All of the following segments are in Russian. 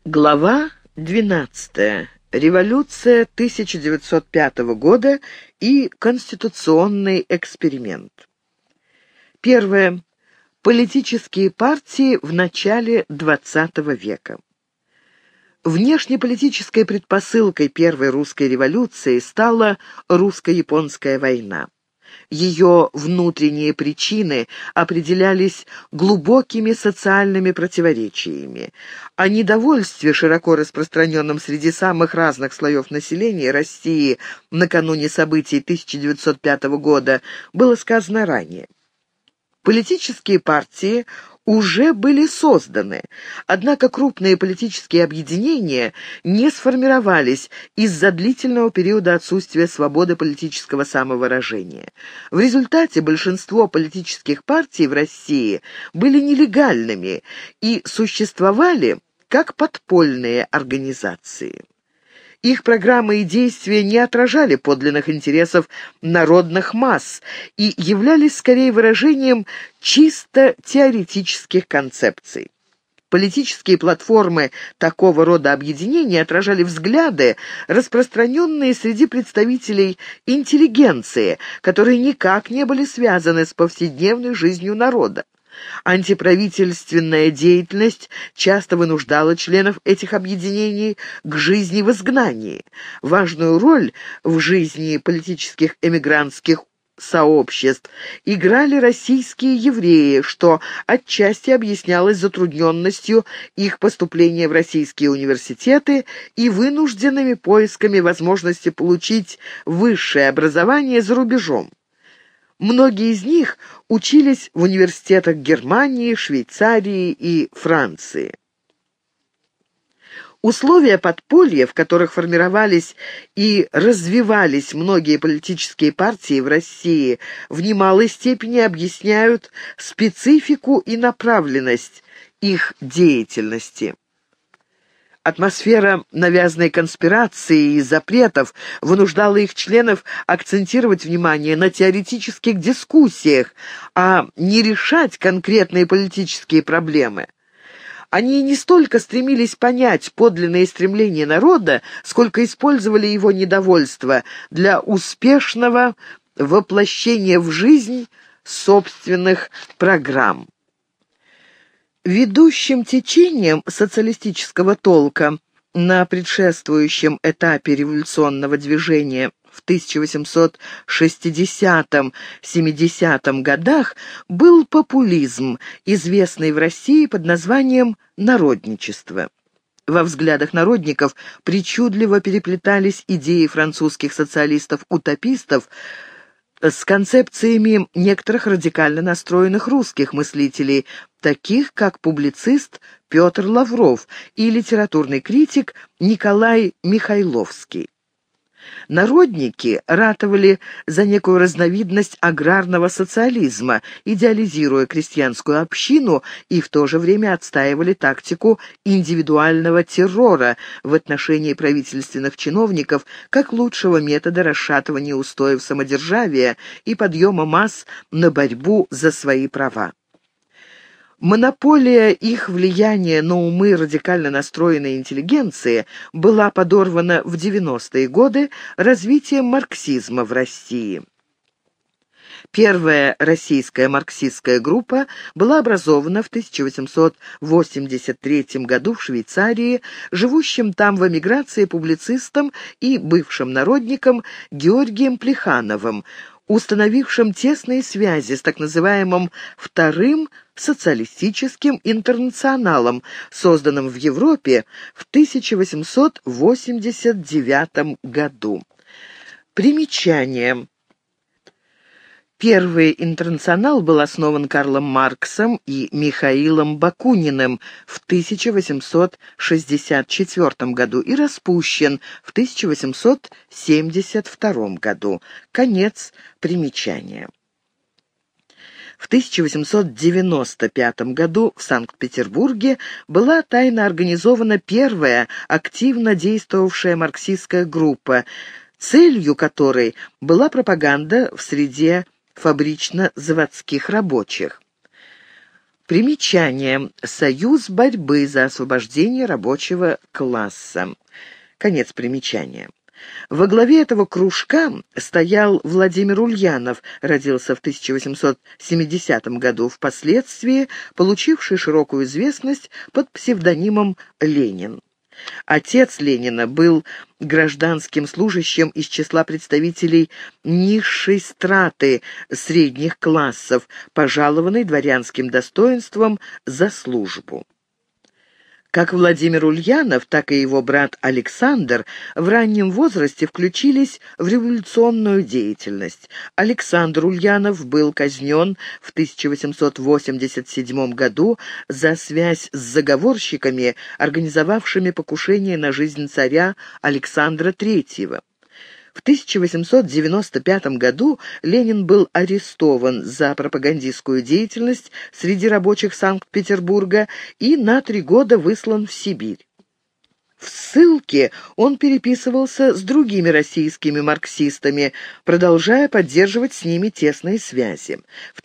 Глава 12. Революция 1905 года и конституционный эксперимент. Первое. Политические партии в начале XX века. Внешнеполитической предпосылкой Первой русской революции стала русско-японская война. Ее внутренние причины определялись глубокими социальными противоречиями. О недовольстве, широко распространенном среди самых разных слоев населения России накануне событий 1905 года, было сказано ранее. Политические партии уже были созданы, однако крупные политические объединения не сформировались из-за длительного периода отсутствия свободы политического самовыражения. В результате большинство политических партий в России были нелегальными и существовали как подпольные организации. Их программы и действия не отражали подлинных интересов народных масс и являлись скорее выражением чисто теоретических концепций. Политические платформы такого рода объединений отражали взгляды, распространенные среди представителей интеллигенции, которые никак не были связаны с повседневной жизнью народа. Антиправительственная деятельность часто вынуждала членов этих объединений к жизни в изгнании. Важную роль в жизни политических эмигрантских сообществ играли российские евреи, что отчасти объяснялось затрудненностью их поступления в российские университеты и вынужденными поисками возможности получить высшее образование за рубежом. Многие из них учились в университетах Германии, Швейцарии и Франции. Условия подполья, в которых формировались и развивались многие политические партии в России, в немалой степени объясняют специфику и направленность их деятельности. Атмосфера навязанной конспирации и запретов вынуждала их членов акцентировать внимание на теоретических дискуссиях, а не решать конкретные политические проблемы. Они не столько стремились понять подлинные стремления народа, сколько использовали его недовольство для успешного воплощения в жизнь собственных программ. Ведущим течением социалистического толка на предшествующем этапе революционного движения в 1860-70 годах был популизм, известный в России под названием народничество. Во взглядах народников причудливо переплетались идеи французских социалистов-утопистов с концепциями некоторых радикально настроенных русских мыслителей, таких как публицист Петр Лавров и литературный критик Николай Михайловский. Народники ратовали за некую разновидность аграрного социализма, идеализируя крестьянскую общину, и в то же время отстаивали тактику индивидуального террора в отношении правительственных чиновников как лучшего метода расшатывания устоев самодержавия и подъема масс на борьбу за свои права. Монополия их влияния на умы радикально настроенной интеллигенции была подорвана в 90-е годы развитием марксизма в России. Первая российская марксистская группа была образована в 1883 году в Швейцарии живущим там в эмиграции публицистом и бывшим народником Георгием Плехановым, установившим тесные связи с так называемым «Вторым социалистическим интернационалом», созданным в Европе в 1889 году. Примечание. Первый интернационал был основан Карлом Марксом и Михаилом Бакуниным в 1864 году и распущен в 1872 году. Конец примечания. В 1895 году в Санкт-Петербурге была тайно организована первая активно действовавшая марксистская группа, целью которой была пропаганда в среде фабрично-заводских рабочих. Примечание. Союз борьбы за освобождение рабочего класса. Конец примечания. Во главе этого кружка стоял Владимир Ульянов, родился в 1870 году, впоследствии получивший широкую известность под псевдонимом Ленин. Отец Ленина был гражданским служащим из числа представителей низшей страты средних классов, пожалованный дворянским достоинством за службу. Как Владимир Ульянов, так и его брат Александр в раннем возрасте включились в революционную деятельность. Александр Ульянов был казнен в 1887 году за связь с заговорщиками, организовавшими покушение на жизнь царя Александра III. В 1895 году Ленин был арестован за пропагандистскую деятельность среди рабочих Санкт-Петербурга и на 3 года выслан в Сибирь. В ссылке он переписывался с другими российскими марксистами, продолжая поддерживать с ними тесные связи. В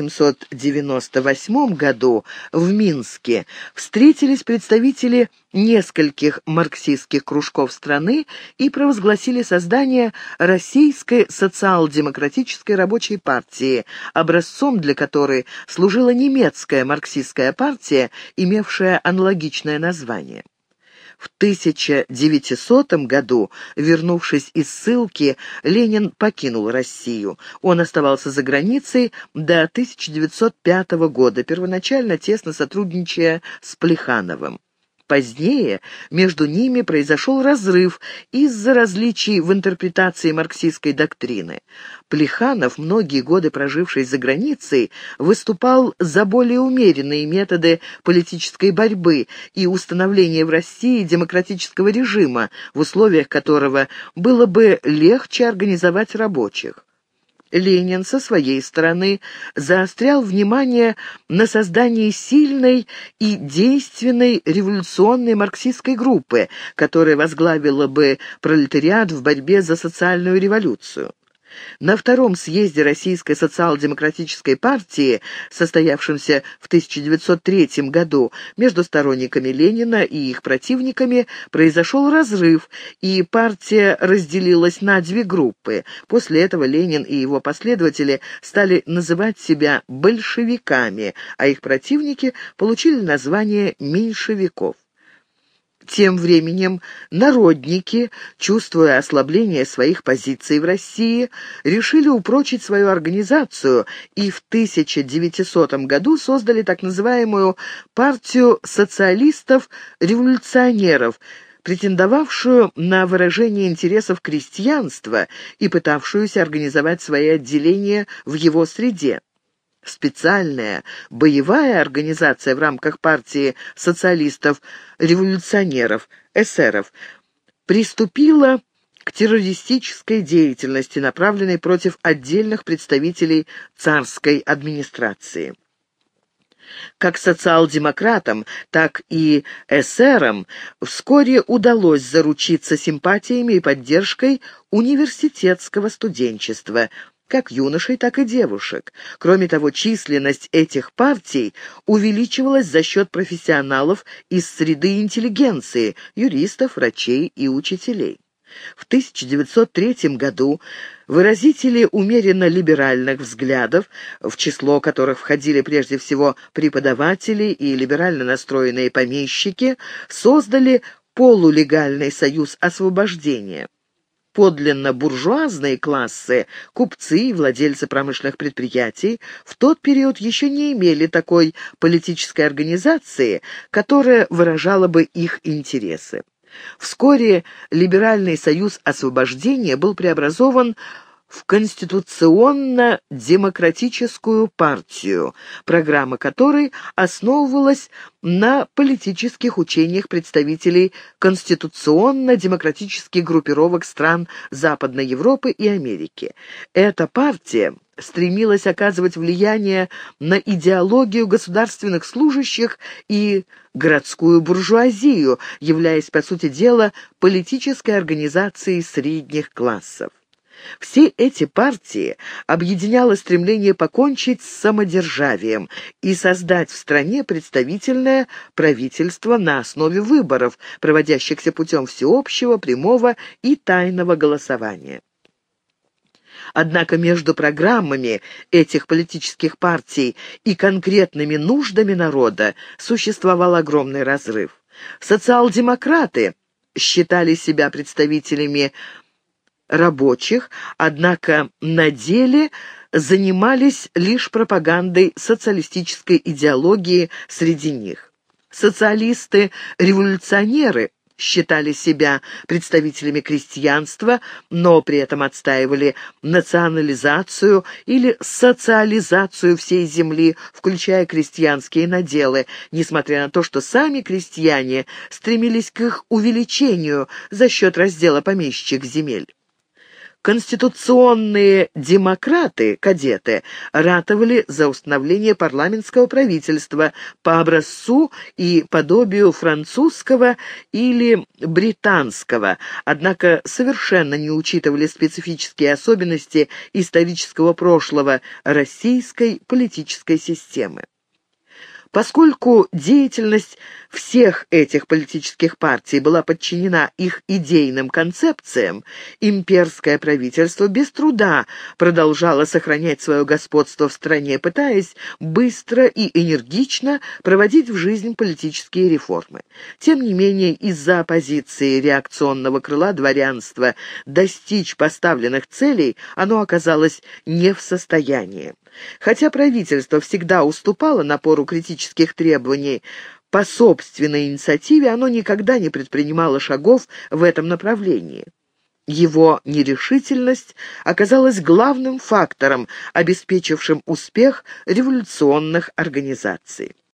1898 году в Минске встретились представители нескольких марксистских кружков страны и провозгласили создание Российской социал-демократической рабочей партии, образцом для которой служила немецкая марксистская партия, имевшая аналогичное название. В 1900 году, вернувшись из ссылки, Ленин покинул Россию. Он оставался за границей до 1905 года, первоначально тесно сотрудничая с Плехановым. Позднее между ними произошел разрыв из-за различий в интерпретации марксистской доктрины. Плеханов, многие годы проживший за границей, выступал за более умеренные методы политической борьбы и установления в России демократического режима, в условиях которого было бы легче организовать рабочих. Ленин со своей стороны заострял внимание на создании сильной и действенной революционной марксистской группы, которая возглавила бы пролетариат в борьбе за социальную революцию. На втором съезде Российской социал-демократической партии, состоявшемся в 1903 году, между сторонниками Ленина и их противниками произошел разрыв, и партия разделилась на 2 группы. После этого Ленин и его последователи стали называть себя большевиками, а их противники получили название меньшевиков. Тем временем народники, чувствуя ослабление своих позиций в России, решили упрочить свою организацию и в 1900 году создали так называемую партию социалистов-революционеров, претендовавшую на выражение интересов крестьянства и пытавшуюся организовать свои отделения в его среде. Специальная боевая организация в рамках партии социалистов-революционеров, эсеров, приступила к террористической деятельности, направленной против отдельных представителей царской администрации. Как социал-демократам, так и эсерам вскоре удалось заручиться симпатиями и поддержкой университетского студенчества, как юношей, так и девушек. Кроме того, численность этих партий увеличивалась за счет профессионалов из среды интеллигенции, юристов, врачей и учителей. В 1903 году выразители умеренно либеральных взглядов, в число которых входили прежде всего преподаватели и либерально настроенные помещики, создали полулегальный союз освобождения. Подлинно буржуазные классы, купцы и владельцы промышленных предприятий в тот период еще не имели такой политической организации, которая выражала бы их интересы. Вскоре Либеральный союз освобождения был преобразован в Конституционно-демократическую партию, программа которой основывалась на политических учениях представителей конституционно-демократических группировок стран Западной Европы и Америки. Эта партия стремилась оказывать влияние на идеологию государственных служащих и городскую буржуазию, являясь, по сути дела, политической организацией средних классов. Все эти партии объединяло стремление покончить с самодержавием и создать в стране представительное правительство на основе выборов, проводящихся путем всеобщего, прямого и тайного голосования. Однако между программами этих политических партий и конкретными нуждами народа существовал огромный разрыв. Социал-демократы считали себя представителями рабочих, однако на деле занимались лишь пропагандой социалистической идеологии среди них. Социалисты-революционеры считали себя представителями крестьянства, но при этом отстаивали национализацию или социализацию всей земли, включая крестьянские наделы, несмотря на то, что сами крестьяне стремились к их увеличению за счет раздела помещичьих земель. Конституционные демократы, кадеты, ратовали за установление парламентского правительства по образцу и подобию французского или британского, однако совершенно не учитывали специфические особенности исторического прошлого российской политической системы. Поскольку деятельность всех этих политических партий была подчинена их идейным концепциям, имперское правительство без труда продолжало сохранять свое господство в стране, пытаясь быстро и энергично проводить в жизнь политические реформы. Тем не менее, из-за оппозиции реакционного крыла дворянства достичь поставленных целей оно оказалось не в состоянии. Хотя правительство всегда уступало напору критических требований, по собственной инициативе оно никогда не предпринимало шагов в этом направлении. Его нерешительность оказалась главным фактором, обеспечившим успех революционных организаций.